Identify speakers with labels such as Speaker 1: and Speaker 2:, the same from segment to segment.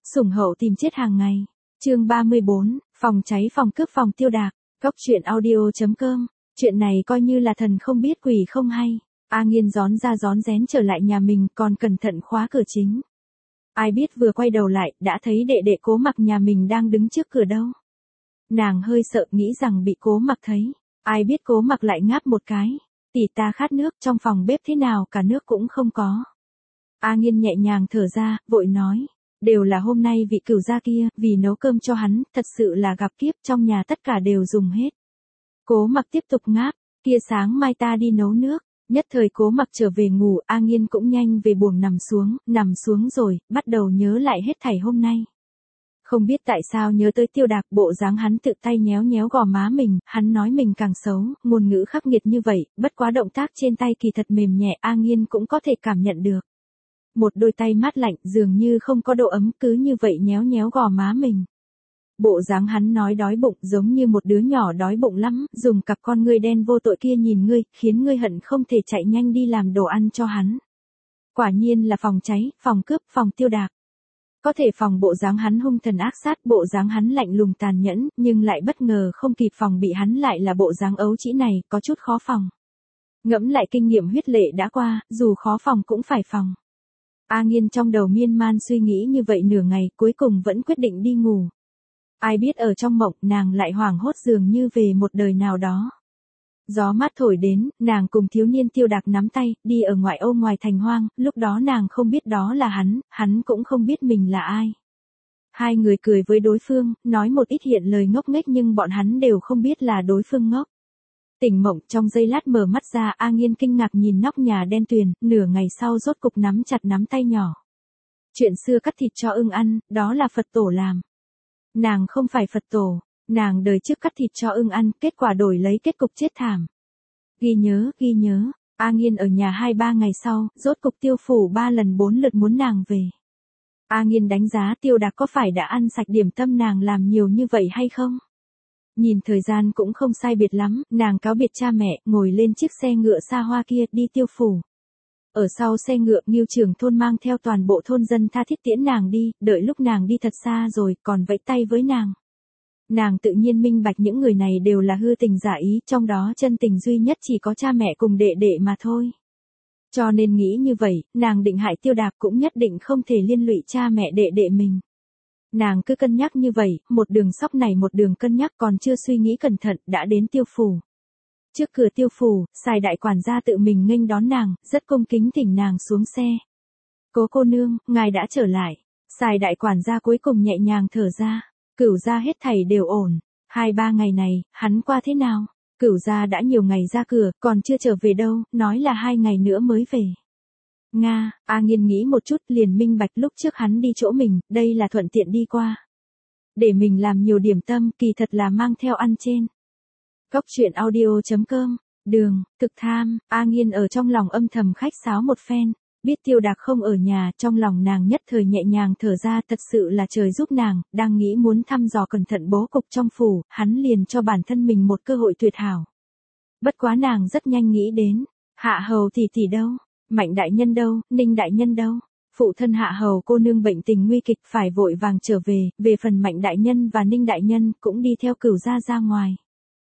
Speaker 1: Sủng hậu tìm chết hàng ngày. Chương 34, phòng cháy phòng cướp phòng tiêu đạc. Góc truyện audio.com. Chuyện này coi như là thần không biết quỷ không hay. A Nghiên rón ra rón rén trở lại nhà mình, còn cẩn thận khóa cửa chính. Ai biết vừa quay đầu lại, đã thấy đệ đệ Cố Mặc nhà mình đang đứng trước cửa đâu. Nàng hơi sợ, nghĩ rằng bị Cố Mặc thấy. Ai biết Cố Mặc lại ngáp một cái. Tỷ ta khát nước, trong phòng bếp thế nào cả nước cũng không có. A Nghiên nhẹ nhàng thở ra, vội nói. Đều là hôm nay vị cửu gia kia, vì nấu cơm cho hắn, thật sự là gặp kiếp, trong nhà tất cả đều dùng hết. Cố Mặc tiếp tục ngáp, kia sáng mai ta đi nấu nước. Nhất thời Cố Mặc trở về ngủ, A Nghiên cũng nhanh về buồng nằm xuống rồi, bắt đầu nhớ lại hết thảy hôm nay. Không biết tại sao nhớ tới Tiêu Đạc, bộ dáng hắn tự tay nhéo nhéo gò má mình, hắn nói mình càng xấu, ngôn ngữ khắc nghiệt như vậy, bất quá động tác trên tay kỳ thật mềm nhẹ, A Nghiên cũng có thể cảm nhận được. Một đôi tay mát lạnh, dường như không có độ ấm, cứ như vậy nhéo nhéo gò má mình. Bộ dáng hắn nói đói bụng, giống như một đứa nhỏ đói bụng lắm, dùng cặp con ngươi đen vô tội kia nhìn ngươi, khiến ngươi hận không thể chạy nhanh đi làm đồ ăn cho hắn. Quả nhiên là phòng cháy, phòng cướp, phòng tiêu đạc. Có thể phòng bộ dáng hắn hung thần ác sát, bộ dáng hắn lạnh lùng tàn nhẫn, nhưng lại bất ngờ không kịp phòng bị hắn lại là bộ dáng ấu trĩ này, có chút khó phòng. Ngẫm lại kinh nghiệm huyết lệ đã qua, dù khó phòng cũng phải phòng. A Nghiên trong đầu miên man suy nghĩ như vậy nửa ngày, cuối cùng vẫn quyết định đi ngủ. Ai biết ở trong mộng, nàng lại hoảng hốt dường như về một đời nào đó. Gió mát thổi đến, nàng cùng thiếu niên Tiêu Đạc nắm tay, đi ở ngoại ô ngoài thành hoang, lúc đó nàng không biết đó là hắn cũng không biết mình là ai. Hai người cười với đối phương, nói một ít hiện lời ngốc nghếch nhưng bọn hắn đều không biết là đối phương ngốc. Tỉnh mộng, trong giây lát mở mắt ra, A Nghiên kinh ngạc nhìn nóc nhà đen tuyền, nửa ngày sau rốt cục nắm chặt nắm tay nhỏ. Chuyện xưa cắt thịt cho ưng ăn, đó là Phật tổ làm. Nàng không phải Phật tổ, nàng đời trước cắt thịt cho ưng ăn, kết quả đổi lấy kết cục chết thảm. Ghi nhớ, A Nghiên ở nhà 2-3 ngày sau, rốt cục Tiêu phủ 3 lần 4 lượt muốn nàng về. A Nghiên đánh giá Tiêu Đạc có phải đã ăn sạch điểm tâm nàng làm nhiều như vậy hay không? Nhìn thời gian cũng không sai biệt lắm, nàng cáo biệt cha mẹ, ngồi lên chiếc xe ngựa xa hoa kia, đi Tiêu phủ. Ở sau xe ngựa, Ngưu trưởng thôn mang theo toàn bộ thôn dân tha thiết tiễn nàng đi, đợi lúc nàng đi thật xa rồi, còn vẫy tay với nàng. Nàng tự nhiên minh bạch những người này đều là hư tình giả ý, trong đó chân tình duy nhất chỉ có cha mẹ cùng đệ đệ mà thôi. Cho nên nghĩ như vậy, nàng định hại Tiêu Đạc cũng nhất định không thể liên lụy cha mẹ đệ đệ mình. Nàng cứ cân nhắc như vậy, một đường sóc này một đường cân nhắc, còn chưa suy nghĩ cẩn thận, đã đến Tiêu phủ. Trước cửa Tiêu phủ, Sài đại quản gia tự mình nghênh đón nàng, rất cung kính thỉnh nàng xuống xe. Cố cô nương, ngài đã trở lại. Sài đại quản gia cuối cùng nhẹ nhàng thở ra. Cửu gia hết thảy đều ổn. 2-3 ngày này, hắn qua thế nào? Cửu gia đã nhiều ngày ra cửa, còn chưa trở về đâu, nói là 2 ngày nữa mới về. Nga, A Nghiên nghĩ một chút liền minh bạch lúc trước hắn đi chỗ mình, đây là thuận tiện đi qua. Để mình làm nhiều điểm tâm, kỳ thật là mang theo ăn trên. Góc truyện audio.com, đường, thực tham, A Nghiên ở trong lòng âm thầm khách sáo một phen, biết Tiêu Đạc không ở nhà, trong lòng nàng nhất thời nhẹ nhàng thở ra, thật sự là trời giúp nàng, đang nghĩ muốn thăm dò cẩn thận bố cục trong phủ, hắn liền cho bản thân mình một cơ hội tuyệt hảo. Bất quá nàng rất nhanh nghĩ đến, Hạ hầu tỷ tỷ đâu, Mạnh đại nhân đâu, Ninh đại nhân đâu. Phụ thân Hạ hầu cô nương bệnh tình nguy kịch phải vội vàng trở về phần Mạnh đại nhân và Ninh đại nhân cũng đi theo Cửu gia ra ngoài.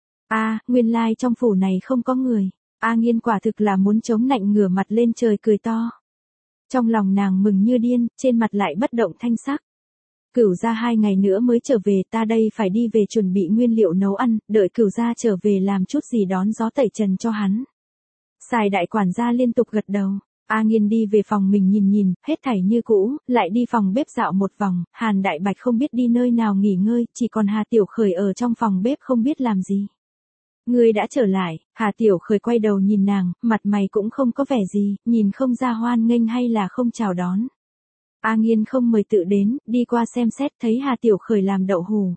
Speaker 1: Nguyên lai trong phủ này không có người. A Nghiên quả thực là muốn chống nạnh ngửa mặt lên trời cười to. Trong lòng nàng mừng như điên, trên mặt lại bất động thanh sắc. Cửu gia 2 ngày nữa mới trở về, ta đây phải đi về chuẩn bị nguyên liệu nấu ăn, đợi Cửu gia trở về làm chút gì đón gió tẩy trần cho hắn. Sài đại quản gia liên tục gật đầu. A Nghiên đi về phòng mình nhìn, hết thảy như cũ, lại đi phòng bếp dạo một vòng, Hàn Đại Bạch không biết đi nơi nào nghỉ ngơi, chỉ còn Hà Tiểu Khởi ở trong phòng bếp không biết làm gì. Ngươi đã trở lại, Hà Tiểu Khởi quay đầu nhìn nàng, mặt mày cũng không có vẻ gì, nhìn không ra hoan nghênh hay là không chào đón. A Nghiên không mời tự đến, đi qua xem xét thấy Hà Tiểu Khởi làm đậu hù.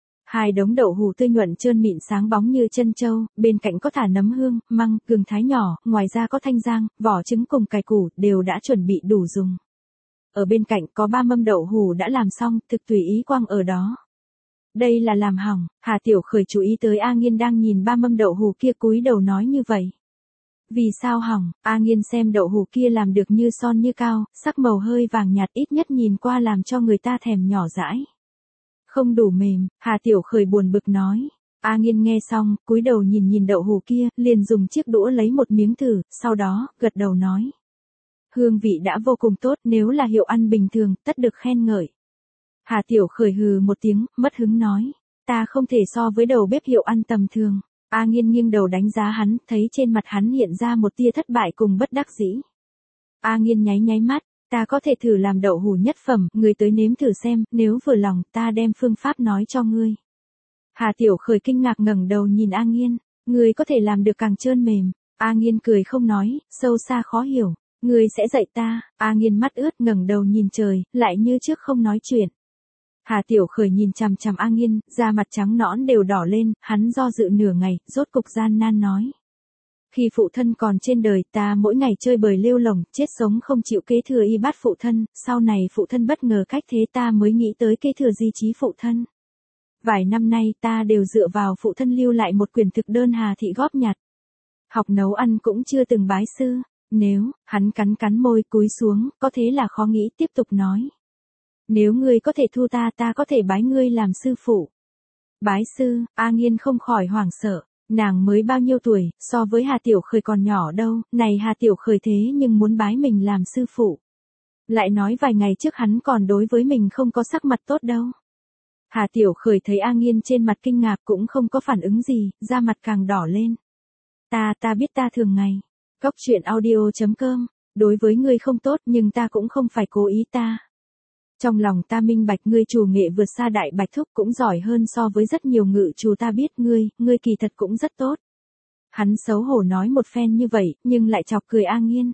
Speaker 1: 2 đống đậu hù tươi nhuận trơn mịn sáng bóng như chân châu, bên cạnh có thả nấm hương, măng, gừng thái nhỏ, ngoài ra có thanh giang, vỏ trứng cùng cải củ, đều đã chuẩn bị đủ dùng. Ở bên cạnh có 3 mâm đậu hù đã làm xong, thực tùy ý quăng ở đó. Đây là làm hỏng, Hà Tiểu Khởi chú ý tới A Nghiên đang nhìn 3 mâm đậu hù kia cúi đầu nói như vậy. Vì sao hỏng? A Nghiên xem đậu hũ kia làm được như son như cao, sắc màu hơi vàng nhạt ít nhất nhìn qua làm cho người ta thèm nhỏ dãi. Không đủ mềm, Hà Tiểu Khởi buồn bực nói. A Nghiên nghe xong, cúi đầu nhìn nhìn đậu hũ kia, liền dùng chiếc đũa lấy một miếng thử, sau đó, gật đầu nói. Hương vị đã vô cùng tốt, nếu là hiệu ăn bình thường, tất được khen ngợi. Hà Tiểu Khởi hừ một tiếng, mất hứng nói. Ta không thể so với đầu bếp hiệu ăn tầm thường. A Nghiên nghiêng đầu đánh giá hắn, thấy trên mặt hắn hiện ra một tia thất bại cùng bất đắc dĩ. A Nghiên nháy nháy mắt, ta có thể thử làm đậu hũ nhất phẩm, ngươi tới nếm thử xem, nếu vừa lòng, ta đem phương pháp nói cho ngươi. Hà Tiểu Khởi kinh ngạc ngẩng đầu nhìn A Nghiên, ngươi có thể làm được càng trơn mềm. A Nghiên cười không nói, sâu xa khó hiểu, ngươi sẽ dạy ta. A Nghiên mắt ướt ngẩng đầu nhìn trời, lại như trước không nói chuyện. Hà Tiểu Khởi nhìn chằm chằm A Nghiên, da mặt trắng nõn đều đỏ lên, hắn do dự nửa ngày, rốt cục gian nan nói. Khi phụ thân còn trên đời, ta mỗi ngày chơi bời lêu lổng, chết sống không chịu kế thừa y bát phụ thân, sau này phụ thân bất ngờ cách thế ta mới nghĩ tới kế thừa di chí phụ thân. Vài năm nay ta đều dựa vào phụ thân lưu lại một quyển thực đơn Hà thị góp nhặt. Học nấu ăn cũng chưa từng bái sư, nếu, hắn cắn cắn môi cúi xuống, có thế là khó nghĩ tiếp tục nói. Nếu ngươi có thể thu ta có thể bái ngươi làm sư phụ. Bái sư, A Nghiên không khỏi hoảng sợ, nàng mới bao nhiêu tuổi, so với Hà Tiểu Khởi còn nhỏ đâu, này Hà Tiểu Khởi thế nhưng muốn bái mình làm sư phụ. Lại nói vài ngày trước hắn còn đối với mình không có sắc mặt tốt đâu. Hà Tiểu Khởi thấy A Nghiên trên mặt kinh ngạc cũng không có phản ứng gì, da mặt càng đỏ lên. Ta biết ta thường ngày. Cóc truyện audio.com, đối với ngươi không tốt nhưng ta cũng không phải cố ý ta. Trong lòng ta minh bạch ngươi chủ nghệ vượt xa đại bạch thúc cũng giỏi hơn so với rất nhiều ngự chủ ta biết ngươi kỳ thật cũng rất tốt. Hắn xấu hổ nói một phen như vậy, nhưng lại chọc cười A Nghiên.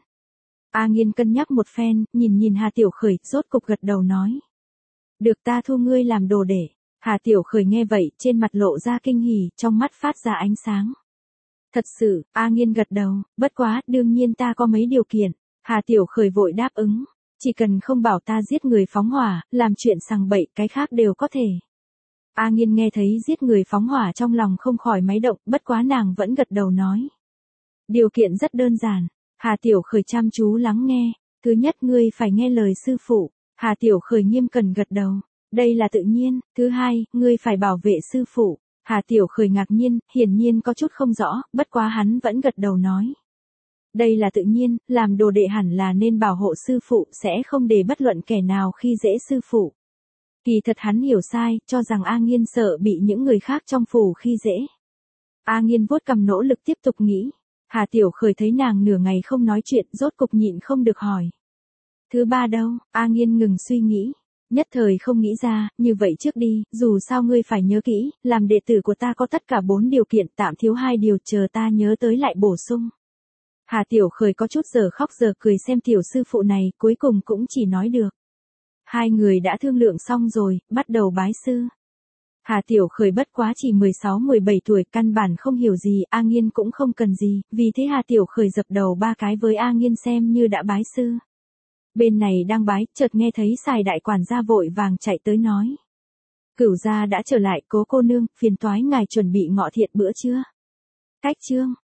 Speaker 1: A Nghiên cân nhắc một phen, nhìn Hà Tiểu Khởi, rốt cục gật đầu nói. Được ta thu ngươi làm đồ để. Hà Tiểu Khởi nghe vậy, trên mặt lộ ra kinh hỉ, trong mắt phát ra ánh sáng. Thật sự, A Nghiên gật đầu, bất quá, đương nhiên ta có mấy điều kiện. Hà Tiểu Khởi vội đáp ứng. Chỉ cần không bảo ta giết người phóng hỏa, làm chuyện sằng bậy, cái khác đều có thể. A Nghiên nghe thấy giết người phóng hỏa trong lòng không khỏi máy động, bất quá nàng vẫn gật đầu nói. Điều kiện rất đơn giản. Hà Tiểu Khởi chăm chú lắng nghe. Thứ nhất ngươi phải nghe lời sư phụ. Hà Tiểu Khởi nghiêm cẩn gật đầu. Đây là tự nhiên. Thứ hai, ngươi phải bảo vệ sư phụ. Hà Tiểu Khởi ngạc nhiên, hiển nhiên có chút không rõ, bất quá hắn vẫn gật đầu nói. Đây là tự nhiên, làm đồ đệ hẳn là nên bảo hộ sư phụ, sẽ không để bất luận kẻ nào khi dễ sư phụ. Kỳ thật hắn hiểu sai, cho rằng A Nghiên sợ bị những người khác trong phủ khi dễ. A Nghiên vuốt cằm nỗ lực tiếp tục nghĩ. Hà Tiểu Khởi thấy nàng nửa ngày không nói chuyện, rốt cục nhịn không được hỏi. Thứ ba đâu? A Nghiên ngừng suy nghĩ. Nhất thời không nghĩ ra, như vậy trước đi, dù sao ngươi phải nhớ kỹ, làm đệ tử của ta có tất cả 4 điều kiện, tạm thiếu 2 điều, chờ ta nhớ tới lại bổ sung. Hà Tiểu Khởi có chút giờ khóc giờ cười xem tiểu sư phụ này, cuối cùng cũng chỉ nói được. Hai người đã thương lượng xong rồi, bắt đầu bái sư. Hà Tiểu Khởi bất quá chỉ 16-17 tuổi, căn bản không hiểu gì, A Nghiên cũng không cần gì, vì thế Hà Tiểu Khởi dập đầu 3 cái với A Nghiên xem như đã bái sư. Bên này đang bái, chợt nghe thấy Sài đại quản gia vội vàng chạy tới nói. Cửu gia đã trở lại, Cố cô nương, phiền toái ngài chuẩn bị ngọ thiện bữa trưa. Cách chương.